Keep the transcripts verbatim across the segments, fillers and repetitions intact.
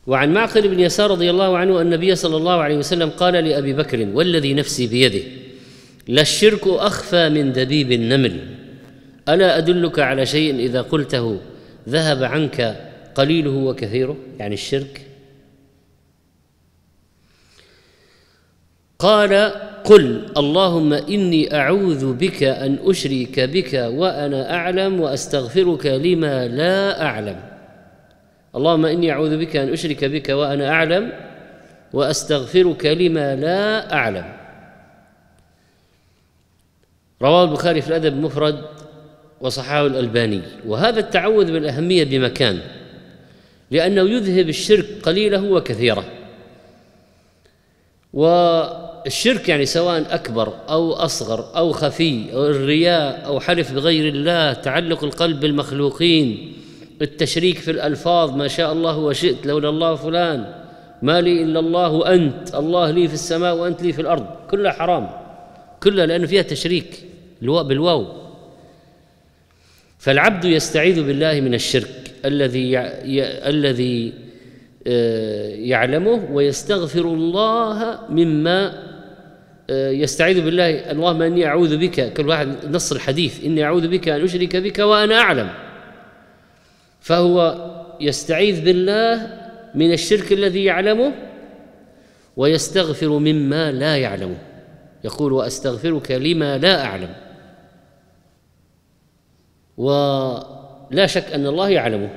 وعن معقل بن يسار رضي الله عنه أن النبي صلى الله عليه وسلم قال لأبي بكر: والذي نفسي بيده للشرك أخفى من دبيب النمل، ألا أدلك على شيء إذا قلته ذهب عنك قليله وكثيره؟ يعني الشرك. قال: قل اللهم إني أعوذ بك أن أشرك بك وأنا أعلم وأستغفرك لما لا أعلم. اللهم إني أعوذ بك أن أشرك بك وأنا أعلم وأستغفرك لما لا أعلم. رواه البخاري في الأدب المفرد وصححه الألباني. وهذا التعوذ بالأهمية بمكان، لأنه يذهب الشرك قليله وكثيره. والشرك يعني سواء أكبر أو أصغر أو خفي أو الرياء أو حلف بغير الله، تعلق القلب بالمخلوقين، التشريك في الألفاظ، ما شاء الله وشئت، لولا الله فلان، ما لي إلا الله أنت، الله لي في السماء وأنت لي في الأرض، كلها حرام، كلها لأنه فيها تشريك بالواو. فالعبد يستعيذ بالله من الشرك الذي الذي يعلمه، ويستغفر الله مما يستعيذ بالله. اللهم إني أعوذ بك، كل واحد نص الحديث: إني أعوذ بك أن أشرك بك وأنا أعلم. فهو يستعيذ بالله من الشرك الذي يعلمه، ويستغفر مما لا يعلمه، يقول: وأستغفرك لما لا أعلم. ولا شك أن الله يعلمه،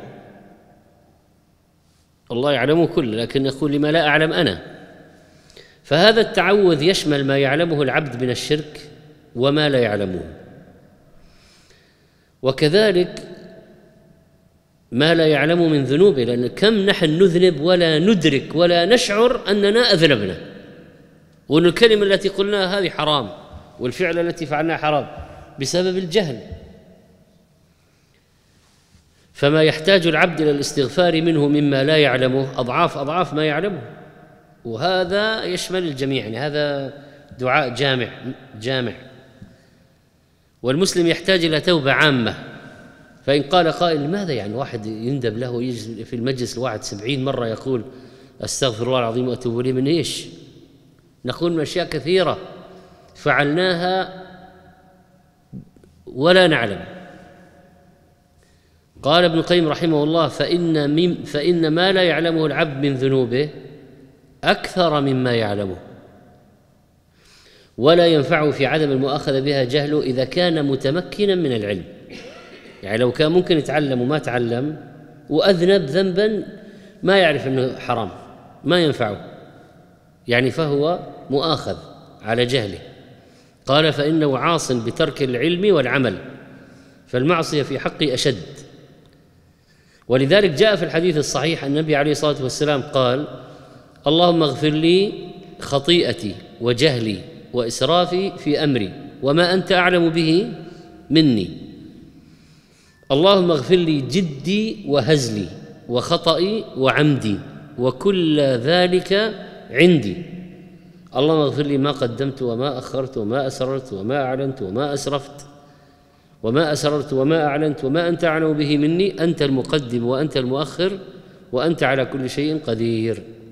الله يعلمه كله، لكن يقول: لما لا أعلم أنا. فهذا التعوذ يشمل ما يعلمه العبد من الشرك وما لا يعلمه، وكذلك ما لا يعلم من ذنوبه، لأن كم نحن نذنب ولا ندرك ولا نشعر أننا أذنبنا، وأن الكلمة التي قلناها هذه حرام، والفعل التي فعلناها حرام بسبب الجهل. فما يحتاج العبد إلى الاستغفار منه مما لا يعلمه أضعاف أضعاف ما يعلمه، وهذا يشمل الجميع، يعني هذا دعاء جامع جامع. والمسلم يحتاج إلى توبة عامة. فإن قال قائل: لماذا يعني واحد يندب له يجي في المجلس الواحد سبعين مرة يقول أستغفر الله العظيم وأتوب إليه؟ من إيش؟ نقول من أشياء كثيرة فعلناها ولا نعلم. قال ابن القيم رحمه الله: فإن, فإن ما لا يعلمه العبد من ذنوبه أكثر مما يعلمه، ولا ينفعه في عدم المؤاخذة بها جهله إذا كان متمكنا من العلم. يعني لو كان ممكن يتعلم وما تعلم وأذنب ذنبا ما يعرف أنه حرام، ما ينفعه، يعني فهو مؤاخذ على جهله. قال: فإنه عاص بترك العلم والعمل، فالمعصية في حقه أشد. ولذلك جاء في الحديث الصحيح النبي عليه الصلاة والسلام قال: اللهم اغفر لي خطيئتي وجهلي وإسرافي في أمري وما أنت أعلم به مني. اللهم اغفر لي جدي وهزلي وخطئي وعمدي وكل ذلك عندي. اللهم اغفر لي ما قدمت وما أخرت وما أسررت وما أعلنت وما أسرفت وما أسررت وما أعلنت وما أنت أعلم به مني، أنت المقدم وأنت المؤخر وأنت على كل شيء قدير.